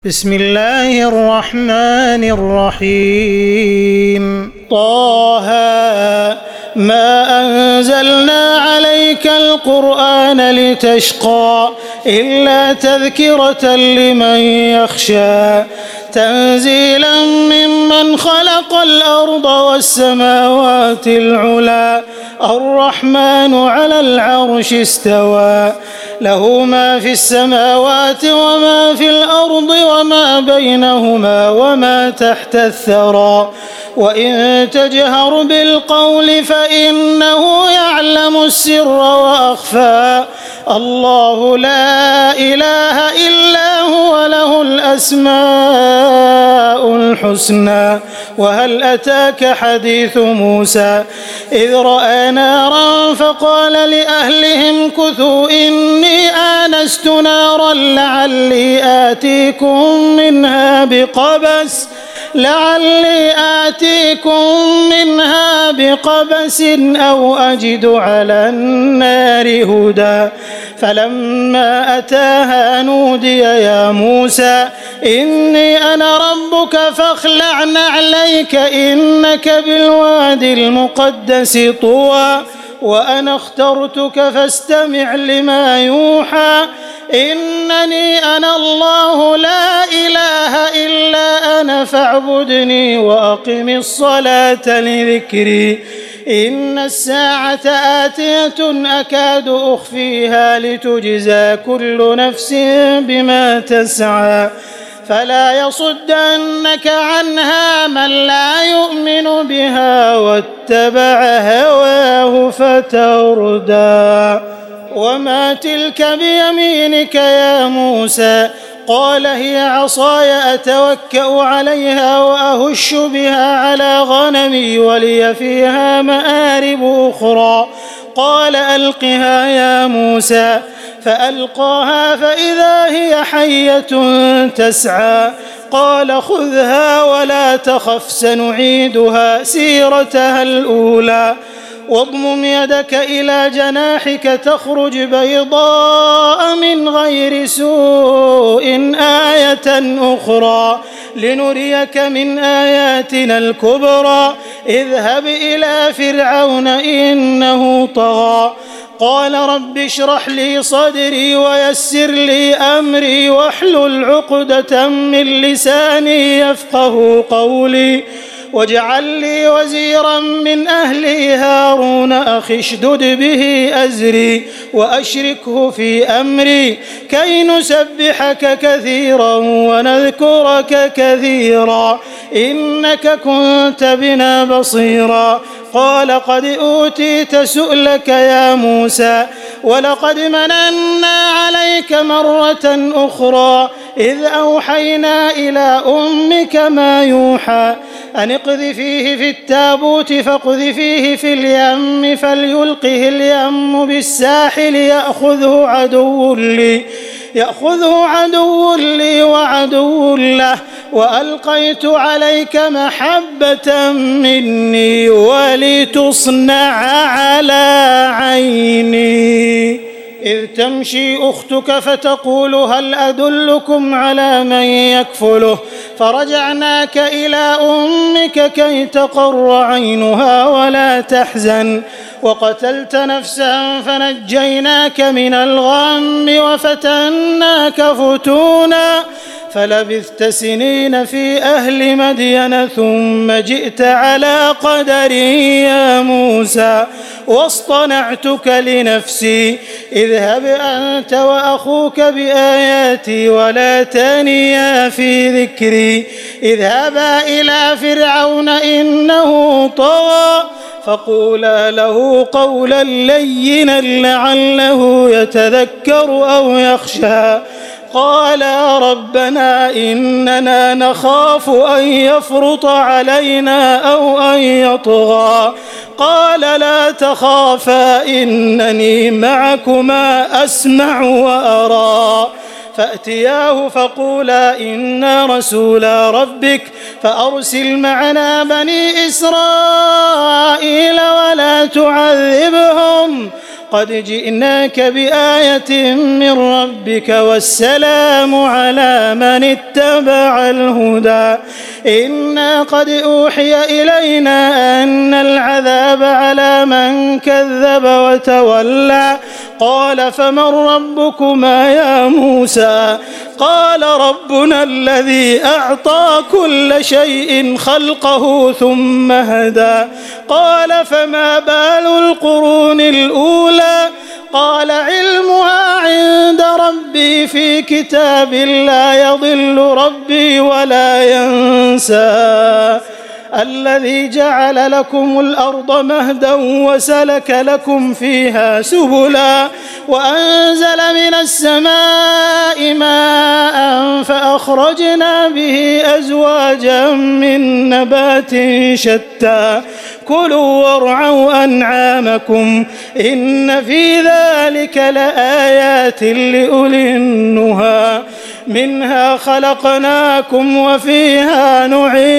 بسم الله الرحمن الرحيم طه ما أنزلنا عليك القرآن لتشقى إلا تذكرة لمن يخشى تنزيلا ممن خلق الأرض والسماوات العلى الرحمن على العرش استوى له ما في السماوات وما في الأرض وما بينهما وما تحت الثرى وإن تجهر بالقول فإنه يعلم السر وأخفى الله لا إله إلا هو له الأسماء الحسنى وهل أتاك حديث موسى إذ رأى نارا فقال لأهلهم كثوا إني آنست نارا لعلي آتيكم منها بقبس أو أجد على النار هدى فلما أتاها نودي يا موسى إني أنا ربك فاخلع نعليك إنك بالوادي المقدس طوى وأنا اخترتك فاستمع لما يوحى إنني أنا الله لا إله إلا أنا فاعبدني وأقم الصلاة لذكري إن الساعة آتية أكاد أخفيها لتجزى كل نفس بما تسعى فلا يصدنك عنها من لا يؤمن بها واتبع هواه فتردى وما تلك بيمينك يا موسى قال هي عصاي أتوكأ عليها وأهش بها على غنمي ولي فيها مآرب أخرى قال ألقها يا موسى فألقاها فإذا هي حية تسعى قال خذها ولا تخف سنعيدها سيرتها الأولى واضمم يدك إلى جناحك تخرج بيضاء من غير سوء آية أخرى لنريك من آياتنا الكبرى اذهب إلى فرعون إنه طغى قال رب اشرح لي صدري ويسر لي أمري واحلل عقدة من لساني يفقه قولي واجعل لي وزيرا من أهلي هارون أخي اشدد به أزري وأشركه في أمري كي نسبحك كثيرا ونذكرك كثيرا إنك كنت بنا بصيرا قال قد أوتيت سؤلك يا موسى ولقد مننا عليك مرة أخرى إذ أوحينا إلى أمك ما يوحى أن اقذفيه في التابوت فاقذفيه في اليم فليلقه اليم بالساحل يأخذه عدو لي وعدو له وألقيت عليك محبة مني ولتصنع على عيني إذ تمشي أختك فتقول هل أدلكم على من يكفله فرجعناك إلى أمك كي تقر عينها ولا تحزن وقتلت نفسا فنجيناك من الغم وفتناك فتونا فلبثت سنين في أهل مدين ثم جئت على قدري يا موسى واصطنعتك لنفسي اذهب أنت وأخوك بآياتي ولا تانيا في ذكري اذهبا إلى فرعون إنه طغى فقولا له قولا لينا لعله يتذكر أو يخشى قالا ربنا إننا نخاف أن يفرط علينا أو أن يطغى قال لا تخافا إنني معكما أسمع وأرى فأتياه فقولا إنا رسولا ربك فأرسل معنا بني إسرائيل ولا تعذبهم قد جئناك بآية من ربك والسلام على من اتبع الهدى إنا قد أوحي إلينا أن العذاب على من كذب وتولى قال فمن ربكما يا موسى قال ربنا الذي أعطى كل شيء خلقه ثم هدى قال فما بال القرون الأولى قال علمها عند ربي في كتاب لا يضل ربي ولا ينسى الذي جعل لكم الأرض مهدا وسلك لكم فيها سبلا وأنزل من السماء ماء فأخرجنا به أزواجا من نبات شتى كلوا وارعوا أنعامكم إن في ذلك لآيات لأولي النهى منها خلقناكم وفيها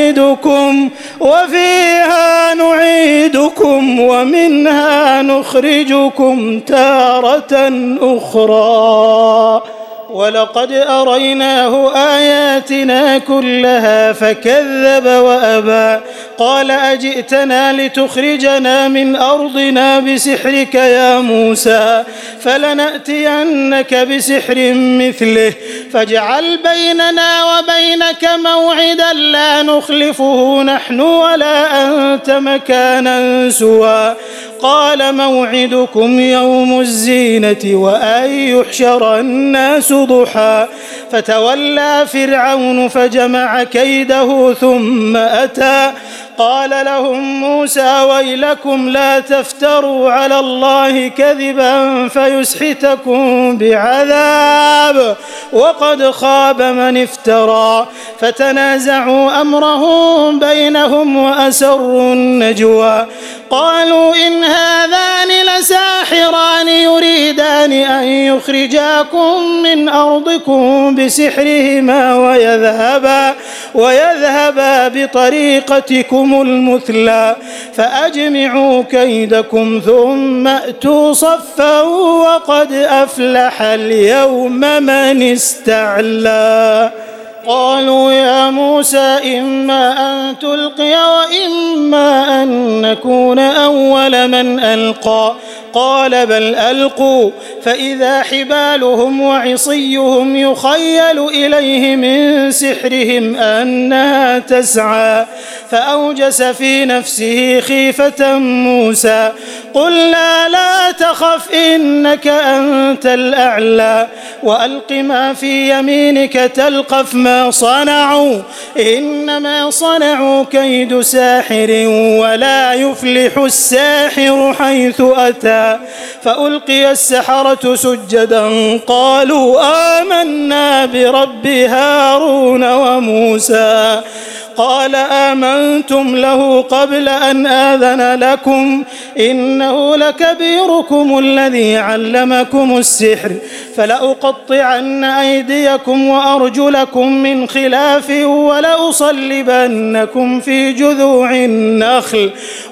نعيدكم ومنها نخرجكم تارة أخرى ولقد أريناه آياتنا كلها فكذب وأبى قال أجئتنا لتخرجنا من أرضنا بسحرك يا موسى فلنأتينك بسحر مثله فاجعل بيننا وبينك موعدا لا نخلفه نحن ولا أنت مكانا سوى قال موعدكم يوم الزينة وأن يحشر الناس ضحى فتولى فرعون فجمع كيده ثم أتى قال لهم موسى ويلكم لا تفتروا على الله كذبا فيسحتكم بعذاب وقد خاب من افترى فتنازعوا أمرهم بينهم وأسروا النجوى قالوا إن هذان لساحران يريدان أن يخرجاكم من أرضكم بسحرهما ويذهبا بطريقتكم المثلى فأجمعوا كيدكم ثم أتوا صفا وقد أفلح اليوم من استعلى قالوا يا موسى إما أن تلقي وإما أن نكون أول من ألقى قال بل ألقوا فإذا حبالهم وعصيهم يخيل إليه من سحرهم أنها تسعى فأوجس في نفسه خيفة موسى قلنا لا تخف إنك أنت الأعلى وألق ما في يمينك تلقف ما صنعوا إنما صنعوا كيد ساحر ولا يفلح الساحر حيث أتى فألقي السحرة سجدا قالوا آمنا برب هارون وموسى قال آمنتم له قبل أن آذن لكم إنه لكبيركم الذي علمكم السحر فلأقطعن أيديكم وأرجلكم من خلاف ولأصلبنكم في جذوع النخل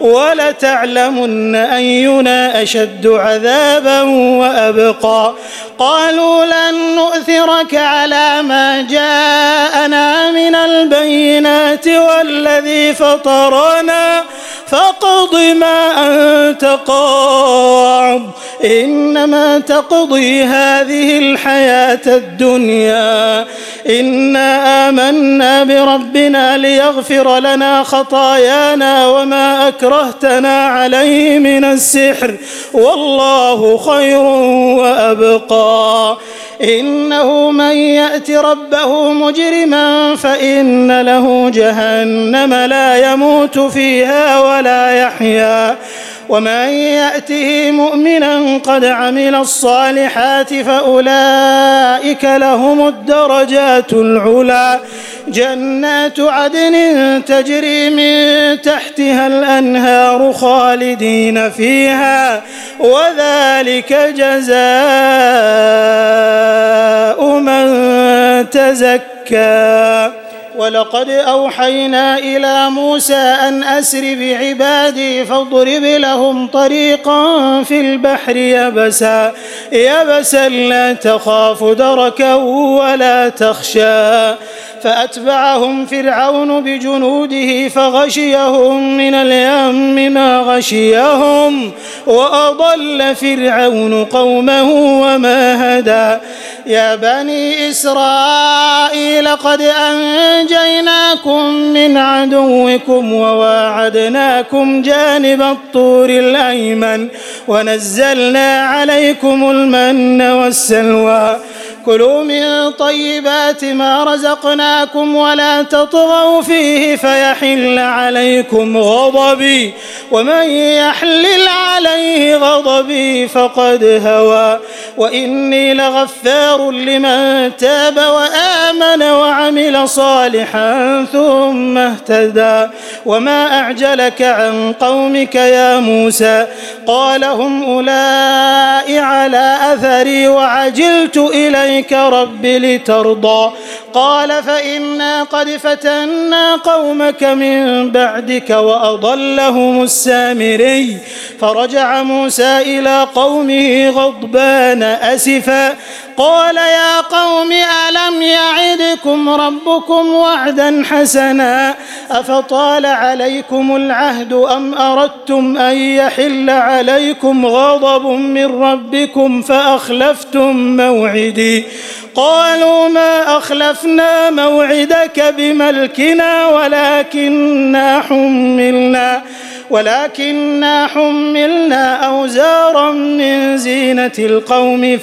ولتعلمن أينا أشد عذابا وأبقى قالوا لن نؤثرك على ما جاءنا من البينات والذي فطرنا فاقض ما أنت قاض إنما تقضي هذه الحياة الدنيا إنا آمنا بربنا ليغفر لنا خطايانا وما أكرهتنا عليه من السحر والله خير وأبقى إنه من يأت ربه مجرما فإن له جهنم لا يموت فيها ولا يحيا ومن يأته مؤمنا قد عمل الصالحات فأولئك لهم الدرجات العلى جنات عدن تجري من تحتها الأنهار خالدين فيها وذلك جزاء من تزكى ولقد أوحينا إلى موسى أن أسر بعبادي فاضرب لهم طريقا في البحر يبسا لا تخاف دركا ولا تخشى فأتبعهم فرعون بجنوده فغشيهم من اليم ما غشيهم وأضل فرعون قومه وما هدى يا بني إسرائيل قد أنجيناكم من عدوكم وواعدناكم جانب الطور الأيمن ونزلنا عليكم المن والسلوى كلوا من طيبات ما رزقناكم ولا تطغوا فيه فيحل عليكم غضبي ومن يحلل عليه غضبي فقد هوى وإني لغفار لمن تاب وآمن وعمل صالحا ثم اهتدى وما أعجلك عن قومك يا موسى قال هم أولئك على أثري وعجلت إليك رب لترضى قال فإنا قد فتنا قومك من بعدك وأضلهم السامري فرجع موسى إلى قومه غضبان أسفا قال يا قوم ألم يعدكم ربكم وعدا حسنا أفطال عليكم العهد أم أردتم أن يحل عليكم غضب من ربكم فأخلفتم موعدي قالوا ما أخلفنا موعدك بملكنا ولكننا حملنا أوزارا من زينة القوم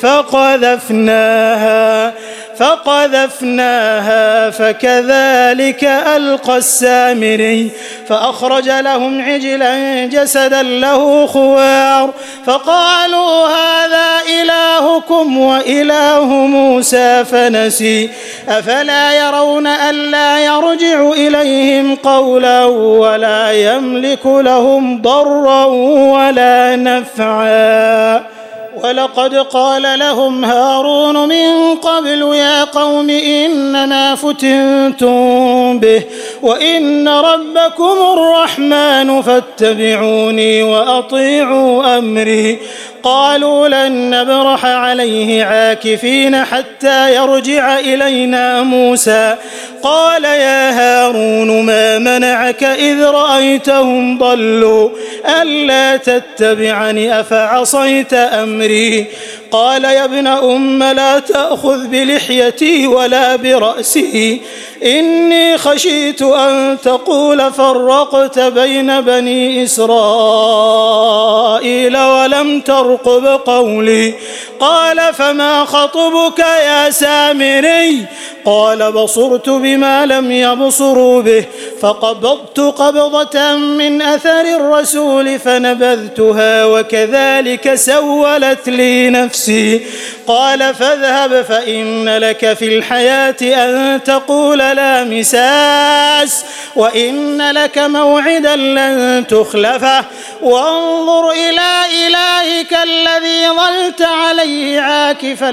فقذفناها فكذلك ألقى السامري فأخرج لهم عجلا جسدا له خوار فقالوا هذا إلهكم وإله موسى فنسي أفلا يرون ألا يرجع إليهم قولا ولا يملك لهم ضرا ولا نفعا ولقد قال لهم هارون من قبل يا قوم إنما فتنتم به وإن ربكم الرحمن فاتبعوني وأطيعوا أمري قالوا لن نبرح عليه عاكفين حتى يرجع إلينا موسى قال يا هارون ما منعك إذ رأيتهم ضلوا ألا تتبعني أفعصيت أمري قال يا ابن أم لا تأخذ بلحيتي ولا برأسي إني خشيت أن تقول فرقت بين بني إسرائيل ولم ترقب قولي قال فما خطبك يا سامري قال بصرت بما لم يبصروا به فقبضت قبضة من أثر الرسول فنبذتها وكذلك سولت لي نفسي قال فاذهب فإن لك في الحياة أن تقول لا مساس وإن لك موعدا لن تخلفه وانظر إلى إلهك الذي ظلت عليه عاكفا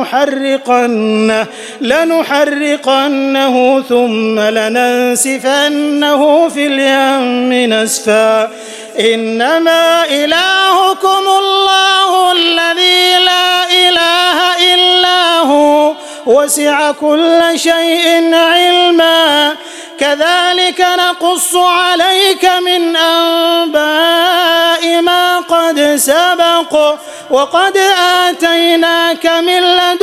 لنحرقنه ثم لننسفنه في اليم نسفا إنما إلهكم الله الذي لا إله إلا هو وسع كل شيء علما كذلك نقص عليك من أنباء ما قد سبق وقد آتيناك من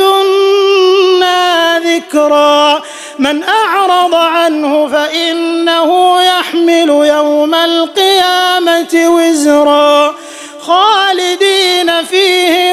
لدنا ذكرا من أعرض عنه فإنه يحمل يوم القيامة وزرا خالدين فيه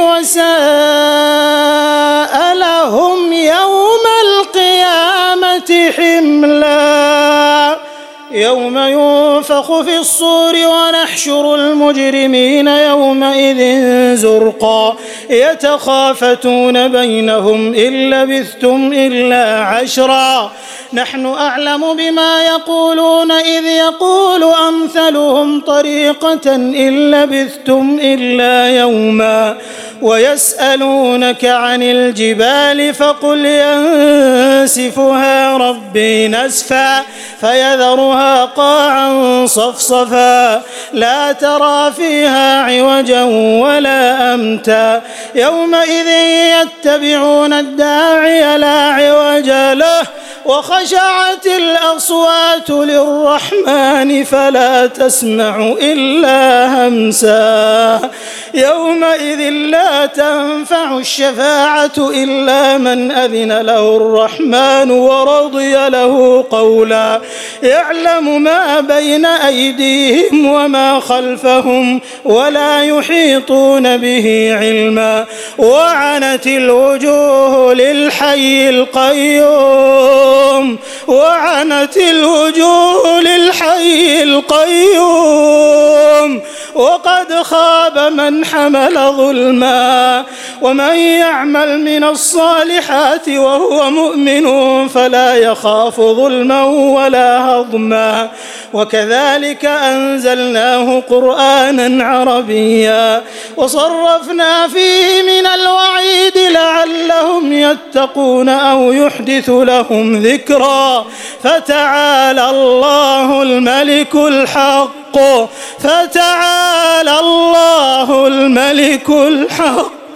وساء لهم يوم القيامة حملا يوم وينفخ في الصور ونحشر المجرمين يومئذ زرقا يتخافتون بينهم إن لبثتم إلا عشرا نحن أعلم بما يقولون إذ يقول أمثلهم طريقة إن لبثتم إلا يوما ويسألونك عن الجبال فقل ينسفها ربي نسفا فيذرها قاعا صفصفا لا ترى فيها عوجا ولا أمتا يومئذ يتبعون الداعي لا عوج له وخشعت الأصوات للرحمن فلا تسمع إلا همسا يومئذ لا تنفع الشفاعة إلا من أذن له الرحمن ورضي له قولا يعلم ما بين أيديهم وما خلفهم ولا يحيطون به علما وعنت الوجوه للحي القيوم وعنت الوجوه للحي القيوم وقد خاب من حمل ظلما ومن يعمل من الصالحات وهو مؤمن فلا يخاف ظلما ولا هضما وكذلك أنزلناه قرآنا عربيا وصرفنا فيه من الوعيد لعلهم يتقون أو يحدث لهم ذكرا فتعالى الله الملك الحق فتعالى الله الملك الحق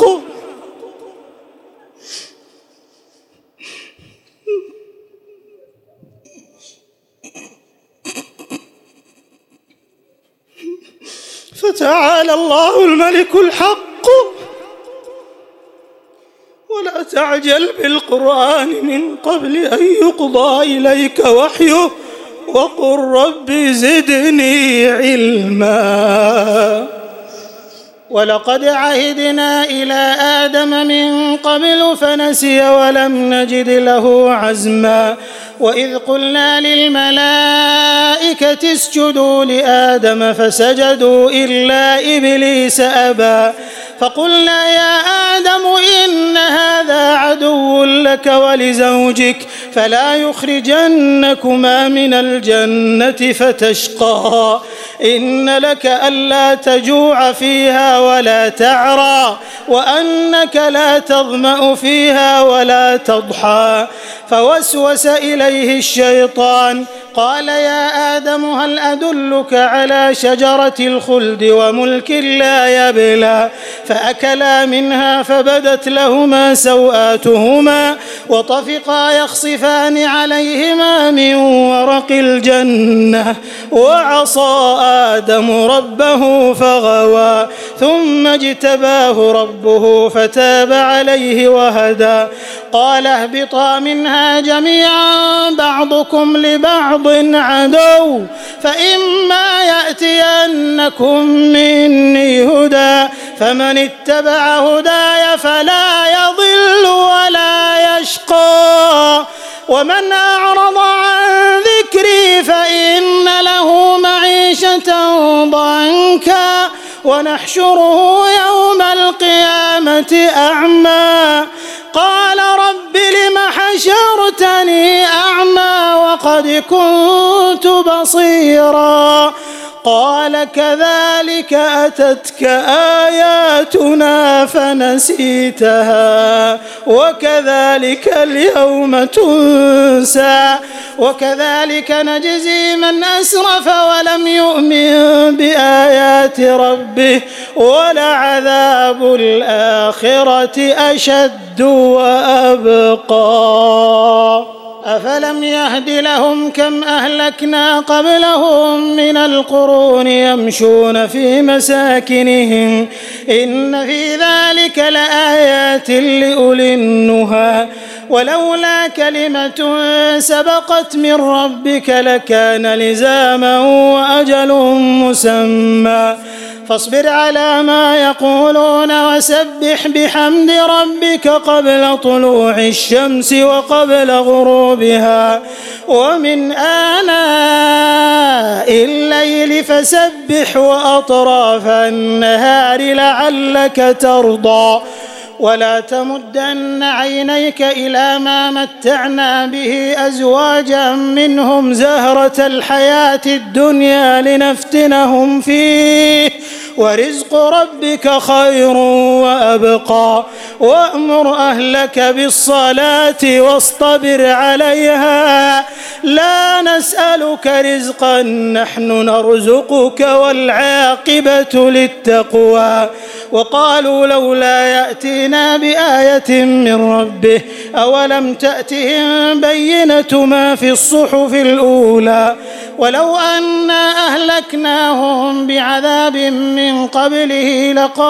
فتعالى الله الملك الحق ولا تعجل بالقرآن من قبل أن يقضى إليك وحيه وقل رب زدني علما ولقد عهدنا إلى آدم من قبل فنسي ولم نجد له عزما وإذ قلنا للملائكة اسجدوا لآدم فسجدوا إلا إبليس أبى فقلنا يا آدم إن هذا عدو لك ولزوجك فلا يخرجنكما من الجنة فتشقى إن لك ألا تجوع فيها ولا تعرى وأنك لا تظمأ فيها ولا تضحى فوسوس إليه الشيطان قال يا آدم هل أدلك على شجرة الخلد وملك لا يبلى فأكلا منها فبدت لهما سوآتهما وطفقا يخصفان عليهما من ورق الجنة وعصى آدم ربه فغوى ثم اجتباه ربه فتاب عليه وهدى قال اهبطا منها جميعا بعضكم لبعض عدو فإما يأتينكم مني هدى فمن اتبع هداي فلا يضل ولا يشقى ومن أعرض عن ذكري فإن له معيشة ضنكا ونحشره يوم القيامة أعمى قال رب لم حشرتني أعمى وقد كنت بصيرا قال كذلك أتتك آياتنا فنسيتها وكذلك اليوم تنسى وكذلك نجزي من أسرف ولم يؤمن بآيات ربه ولعذاب الآخرة أشد وأبقى أفلم يهد لهم كم أهلكنا قبلهم من القرون يمشون في مساكنهم إن في ذلك لآيات لأولي النهى ولولا كلمة سبقت من ربك لكان لزاما وأجل مسمى فاصبر على ما يقولون وسبح بحمد ربك قبل طلوع الشمس وقبل غروبها ومن آناء الليل فسبح وأطراف النهار لعلك ترضى ولا تمدن عينيك إلى ما متعنا به أزواجا منهم زهرة الحياة الدنيا لنفتنهم فيه ورزق ربك خير وأبقى وأمر أهلك بالصلاة واصطبر عليها لا نسألك رزقا نحن نرزقك والعاقبة للتقوى وقالوا لولا يأتينا بآية من ربه أولم تأتهم بينة ما في الصحف الأولى ولو أنا أهلكناهم بعذاب من قبله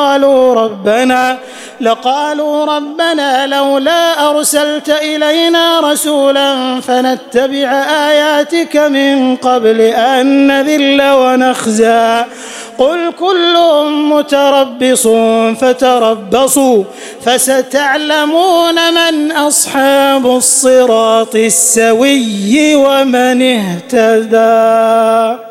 لقالوا ربنا لولا أرسلت إلينا رسولا فنتبع آياتك من قبل أن نذل ونخزى قل كل متربص فتربصوا فستعلمون من أصحاب الصراط السوي ومن اهتدى.